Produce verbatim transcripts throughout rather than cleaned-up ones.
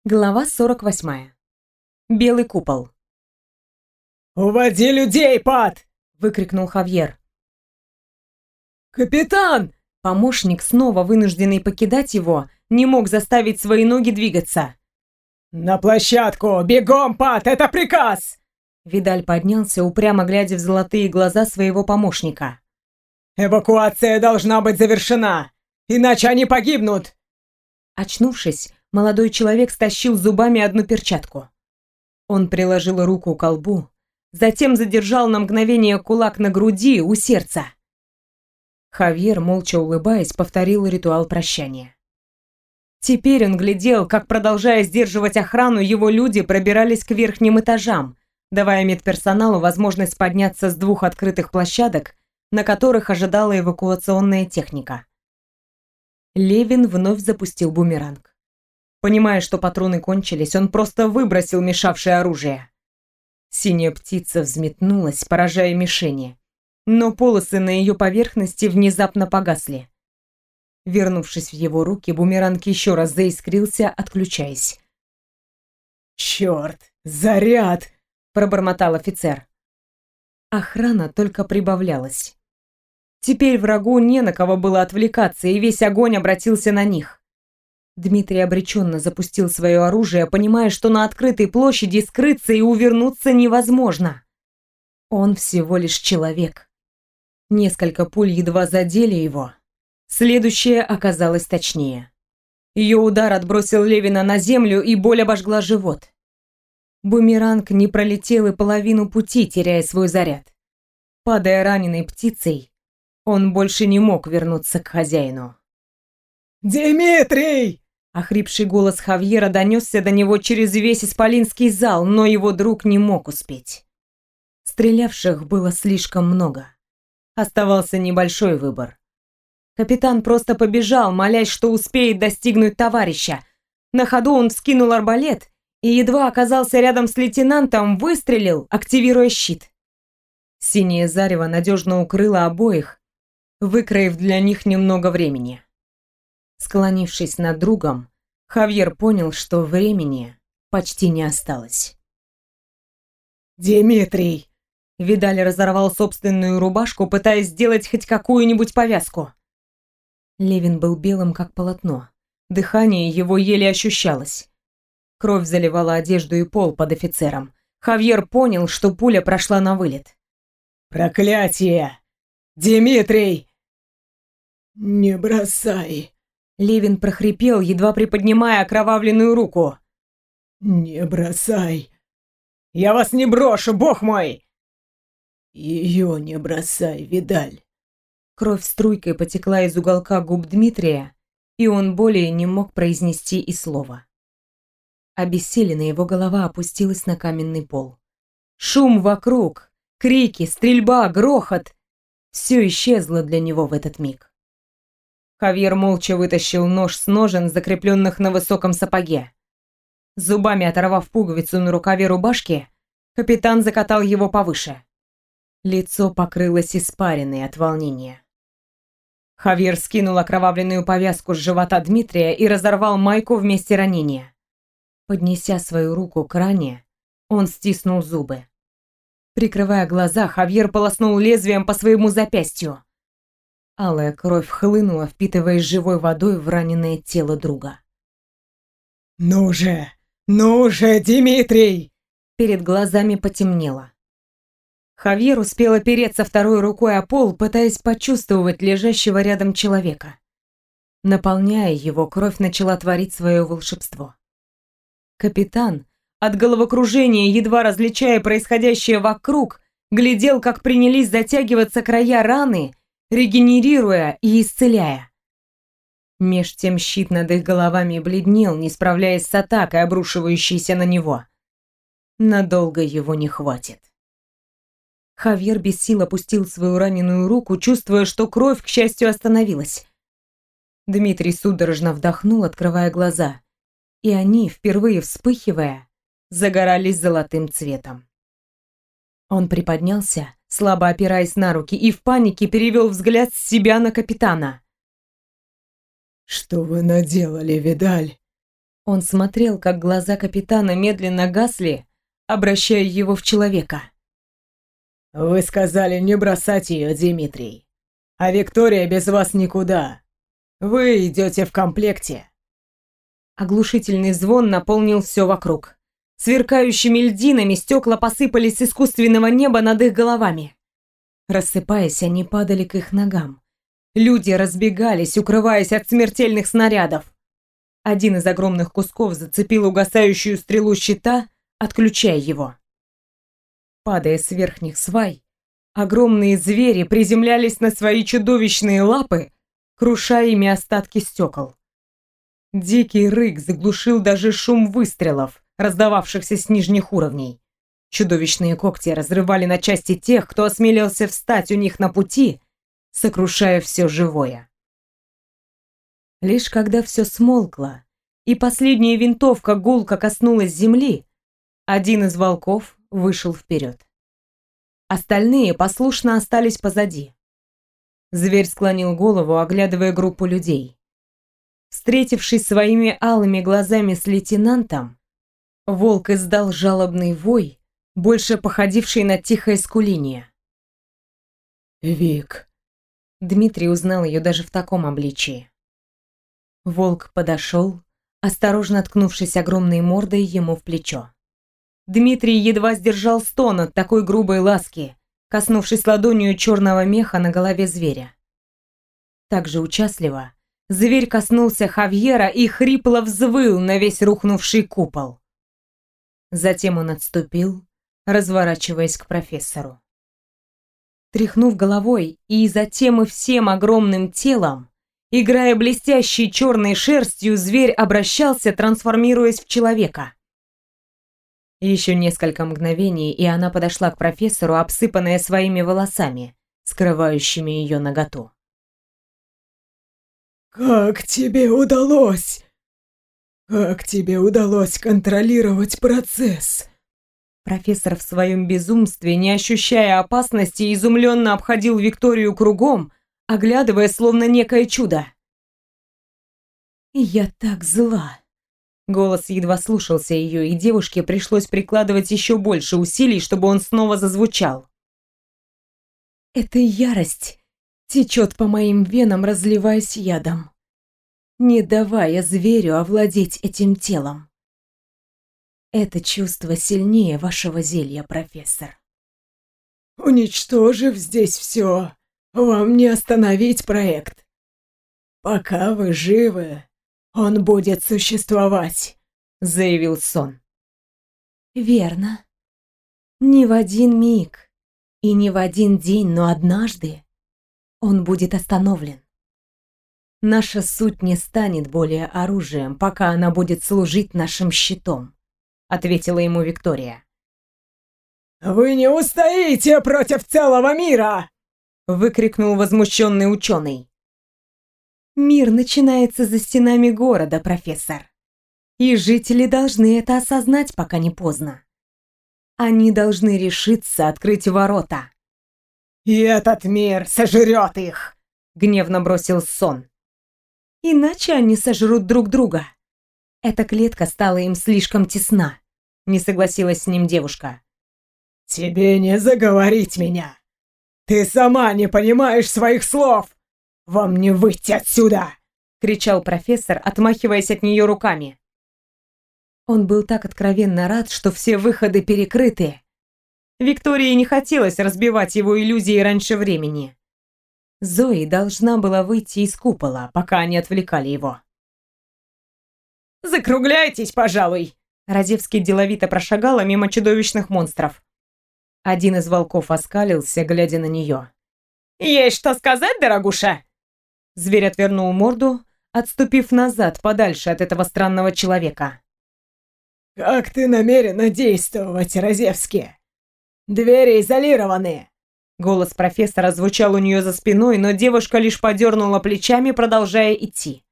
Глава сорок восьмая. Белый купол. «Уводи людей, Пат!» — выкрикнул Хавьер. «Капитан!» Помощник, снова вынужденный покидать его, не мог заставить свои ноги двигаться. «На площадку! Бегом, Пат! Это приказ!» Видаль поднялся, упрямо глядя в золотые глаза своего помощника. «Эвакуация должна быть завершена! Иначе они погибнут!» Очнувшись, молодой человек стащил зубами одну перчатку. Он приложил руку к колбу, затем задержал на мгновение кулак на груди у сердца. Хавьер, молча улыбаясь, повторил ритуал прощания. Теперь он глядел, как, продолжая сдерживать охрану, его люди пробирались к верхним этажам, давая медперсоналу возможность подняться с двух открытых площадок, на которых ожидала эвакуационная техника. Левин вновь запустил бумеранг. Понимая, что патроны кончились, он просто выбросил мешавшее оружие. Синяя птица взметнулась, поражая мишени, но полосы на ее поверхности внезапно погасли. Вернувшись в его руки, бумеранг еще раз заискрился, отключаясь. «Черт! Заряд!» — пробормотал офицер. Охрана только прибавлялась. Теперь врагу не на кого было отвлекаться, и весь огонь обратился на них. Дмитрий обреченно запустил свое оружие, понимая, что на открытой площади скрыться и увернуться невозможно. Он всего лишь человек. Несколько пуль едва задели его. Следующая оказалась точнее. Ее удар отбросил Левина на землю, и боль обожгла живот. Бумеранг не пролетел и половину пути, теряя свой заряд. Падая раненой птицей, он больше не мог вернуться к хозяину. «Дмитрий!» Охрипший голос Хавьера донесся до него через весь исполинский зал, но его друг не мог успеть. Стрелявших было слишком много. Оставался небольшой выбор. Капитан просто побежал, молясь, что успеет достигнуть товарища. На ходу он вскинул арбалет и едва оказался рядом с лейтенантом, выстрелил, активируя щит. Синее зарево надежно укрыло обоих, выкроив для них немного времени. Склонившись над другом, Хавьер понял, что времени почти не осталось. «Дмитрий!» Видаль разорвал собственную рубашку, пытаясь сделать хоть какую-нибудь повязку. Левин был белым, как полотно. Дыхание его еле ощущалось. Кровь заливала одежду и пол под офицером. Хавьер понял, что пуля прошла на вылет. «Проклятие! Дмитрий!» «Не бросай!» Левин прохрипел, едва приподнимая окровавленную руку. «Не бросай!» «Я вас не брошу, бог мой!» «Ее не бросай, Видаль!» Кровь струйкой потекла из уголка губ Дмитрия, и он более не мог произнести и слова. Обессиленно его голова опустилась на каменный пол. Шум вокруг, крики, стрельба, грохот — все исчезло для него в этот миг. Хавьер молча вытащил нож с ножен, закрепленных на высоком сапоге. Зубами оторвав пуговицу на рукаве рубашки, капитан закатал его повыше. Лицо покрылось испариной от волнения. Хавьер скинул окровавленную повязку с живота Дмитрия и разорвал майку в месте ранения. Поднеся свою руку к ране, он стиснул зубы. Прикрывая глаза, Хавьер полоснул лезвием по своему запястью. Алая кровь хлынула, впитываясь живой водой в раненое тело друга. «Ну же! Ну же, Дмитрий!» Перед глазами потемнело. Хавьер успел опереться второй рукой о пол, пытаясь почувствовать лежащего рядом человека. Наполняя его, кровь начала творить свое волшебство. Капитан, от головокружения, едва различая происходящее вокруг, глядел, как принялись затягиваться края раны, регенерируя и исцеляя. Меж тем щит над их головами бледнел, не справляясь с атакой, обрушивающейся на него. Надолго его не хватит. Хавьер без сил опустил свою раненую руку, чувствуя, что кровь, к счастью, остановилась. Дмитрий судорожно вдохнул, открывая глаза, и они, впервые вспыхивая, загорались золотым цветом. Он приподнялся, слабо опираясь на руки, и в панике перевел взгляд с себя на капитана. «Что вы наделали, Видаль?» Он смотрел, как глаза капитана медленно гасли, обращая его в человека. «Вы сказали не бросать ее, Дмитрий. А Виктория без вас никуда. Вы идете в комплекте». Оглушительный звон наполнил все вокруг. Сверкающими льдинами стекла посыпались с искусственного неба над их головами. Рассыпаясь, они падали к их ногам. Люди разбегались, укрываясь от смертельных снарядов. Один из огромных кусков зацепил угасающую стрелу щита, отключая его. Падая с верхних свай, огромные звери приземлялись на свои чудовищные лапы, крушая ими остатки стекол. Дикий рык заглушил даже шум выстрелов, раздававшихся с нижних уровней. Чудовищные когти разрывали на части тех, кто осмелился встать у них на пути, сокрушая все живое. Лишь когда все смолкло, и последняя винтовка гулко коснулась земли, один из волков вышел вперед. Остальные послушно остались позади. Зверь склонил голову, оглядывая группу людей. Встретившись своими алыми глазами с лейтенантом, волк издал жалобный вой, больше походивший на тихое скуление. «Вик». Дмитрий узнал ее даже в таком обличии. Волк подошел, осторожно ткнувшись огромной мордой ему в плечо. Дмитрий едва сдержал стон от такой грубой ласки, коснувшись ладонью черного меха на голове зверя. Также участливо зверь коснулся Хавьера и хрипло взвыл на весь рухнувший купол. Затем он отступил, разворачиваясь к профессору. Тряхнув головой и затем и всем огромным телом, играя блестящей черной шерстью, зверь обращался, трансформируясь в человека. Еще несколько мгновений, и она подошла к профессору, обсыпанная своими волосами, скрывающими ее наготу. «Как тебе удалось? Как тебе удалось контролировать процесс?» Профессор в своем безумстве, не ощущая опасности, изумленно обходил Викторию кругом, оглядывая словно некое чудо. «Я так зла!» Голос едва слушался ее, и девушке пришлось прикладывать еще больше усилий, чтобы он снова зазвучал. «Эта ярость течет по моим венам, разливаясь ядом, не давая зверю овладеть этим телом. Это чувство сильнее вашего зелья, профессор». «Уничтожив здесь все, вам не остановить проект. Пока вы живы, он будет существовать», — заявил Сон. «Верно. Не в один миг и не в один день, но однажды он будет остановлен. Наша суть не станет более оружием, пока она будет служить нашим щитом», — ответила ему Виктория. «Вы не устоите против целого мира!» — выкрикнул возмущенный ученый. «Мир начинается за стенами города, профессор. И жители должны это осознать, пока не поздно. Они должны решиться открыть ворота». «И этот мир сожрет их!» — гневно бросил Сон. «Иначе они сожрут друг друга. Эта клетка стала им слишком тесна», — не согласилась с ним девушка. «Тебе не заговорить меня! Ты сама не понимаешь своих слов! Вам не выйти отсюда!» — кричал профессор, отмахиваясь от нее руками. Он был так откровенно рад, что все выходы перекрыты. Виктории не хотелось разбивать его иллюзии раньше времени. Зои должна была выйти из купола, пока они отвлекали его. «Закругляйтесь, пожалуй!» Радевский деловито прошагала мимо чудовищных монстров. Один из волков оскалился, глядя на нее. «Есть что сказать, дорогуша?» Зверь отвернул морду, отступив назад, подальше от этого странного человека. «Как ты намерена действовать, Разевский? Двери изолированы!» Голос профессора звучал у нее за спиной, но девушка лишь подернула плечами, продолжая идти.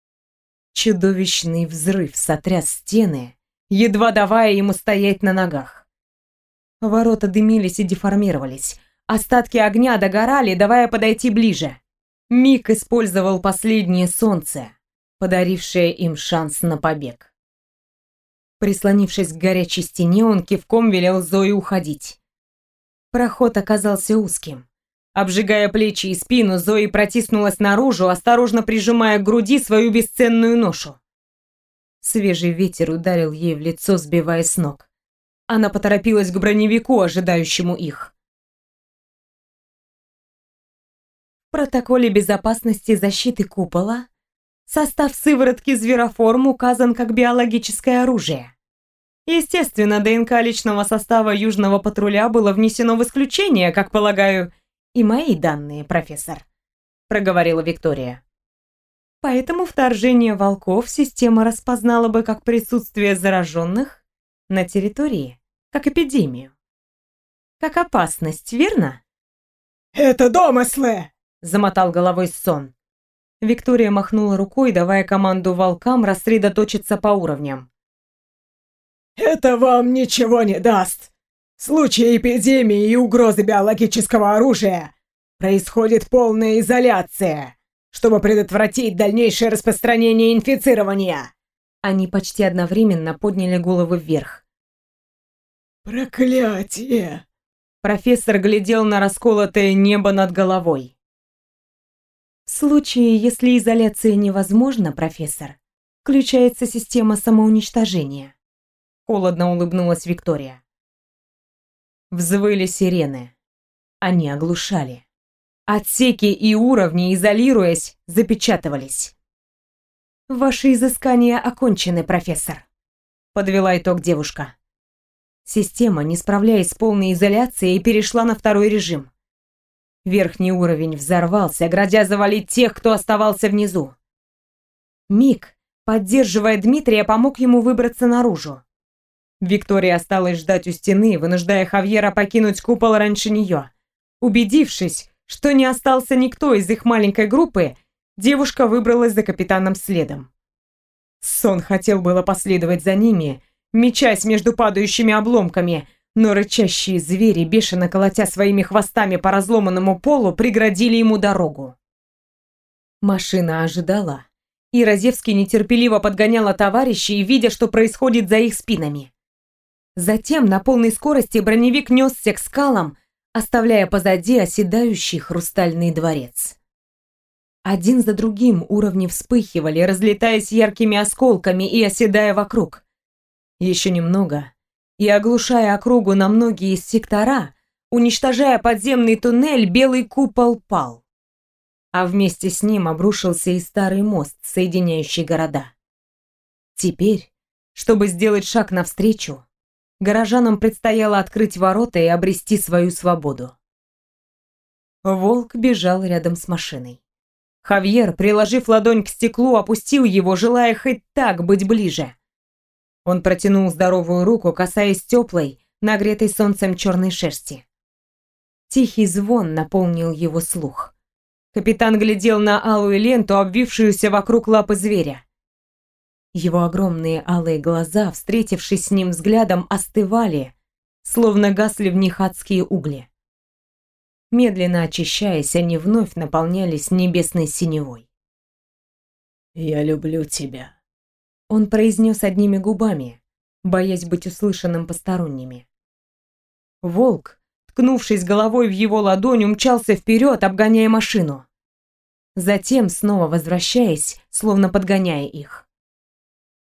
Чудовищный взрыв сотряс стены, едва давая ему стоять на ногах. Ворота дымились и деформировались. Остатки огня догорали, давая подойти ближе. Мик использовал последнее солнце, подарившее им шанс на побег. Прислонившись к горячей стене, он кивком велел Зое уходить. Проход оказался узким. Обжигая плечи и спину, Зои протиснулась наружу, осторожно прижимая к груди свою бесценную ношу. Свежий ветер ударил ей в лицо, сбивая с ног. Она поторопилась к броневику, ожидающему их. В протоколе безопасности защиты купола состав сыворотки звероформ указан как биологическое оружие. Естественно, ДНК личного состава Южного патруля было внесено в исключение, как полагаю, и мои данные, профессор, проговорила Виктория. Поэтому вторжение волков система распознала бы как присутствие зараженных на территории, как эпидемию. Как опасность, верно? «Это домыслы!» — замотал головой Сон. Виктория махнула рукой, давая команду волкам рассредоточиться по уровням. «Это вам ничего не даст. В случае эпидемии и угрозы биологического оружия происходит полная изоляция, чтобы предотвратить дальнейшее распространение инфицирования». Они почти одновременно подняли головы вверх. «Проклятие!» Профессор глядел на расколотое небо над головой. В случае, если изоляция невозможна, профессор, включается система самоуничтожения. Холодно улыбнулась Виктория. Взвыли сирены. Они оглушали. Отсеки и уровни, изолируясь, запечатывались. «Ваши изыскания окончены, профессор», — подвела итог девушка. Система, не справляясь с полной изоляцией, перешла на второй режим. Верхний уровень взорвался, грозя завалить тех, кто оставался внизу. Мик, поддерживая Дмитрия, помог ему выбраться наружу. Виктория осталась ждать у стены, вынуждая Хавьера покинуть купол раньше нее. Убедившись, что не остался никто из их маленькой группы, девушка выбралась за капитаном следом. Сон хотел было последовать за ними, мечась между падающими обломками, но рычащие звери, бешено колотя своими хвостами по разломанному полу, преградили ему дорогу. Машина ожидала, и Розевский нетерпеливо подгоняла товарищей, видя, что происходит за их спинами. Затем на полной скорости броневик несся к скалам, оставляя позади оседающий хрустальный дворец. Один за другим уровни вспыхивали, разлетаясь яркими осколками и оседая вокруг. Еще немного, и оглушая округу на многие сектора, уничтожая подземный туннель, белый купол пал. А вместе с ним обрушился и старый мост, соединяющий города. Теперь, чтобы сделать шаг навстречу, горожанам предстояло открыть ворота и обрести свою свободу. Волк бежал рядом с машиной. Хавьер, приложив ладонь к стеклу, опустил его, желая хоть так быть ближе. Он протянул здоровую руку, касаясь теплой, нагретой солнцем черной шерсти. Тихий звон наполнил его слух. Капитан глядел на алую ленту, обвившуюся вокруг лапы зверя. Его огромные алые глаза, встретившись с ним взглядом, остывали, словно гасли в них адские угли. Медленно очищаясь, они вновь наполнялись небесной синевой. «Я люблю тебя», — он произнес одними губами, боясь быть услышанным посторонними. Волк, ткнувшись головой в его ладонь, умчался вперед, обгоняя машину. Затем, снова возвращаясь, словно подгоняя их.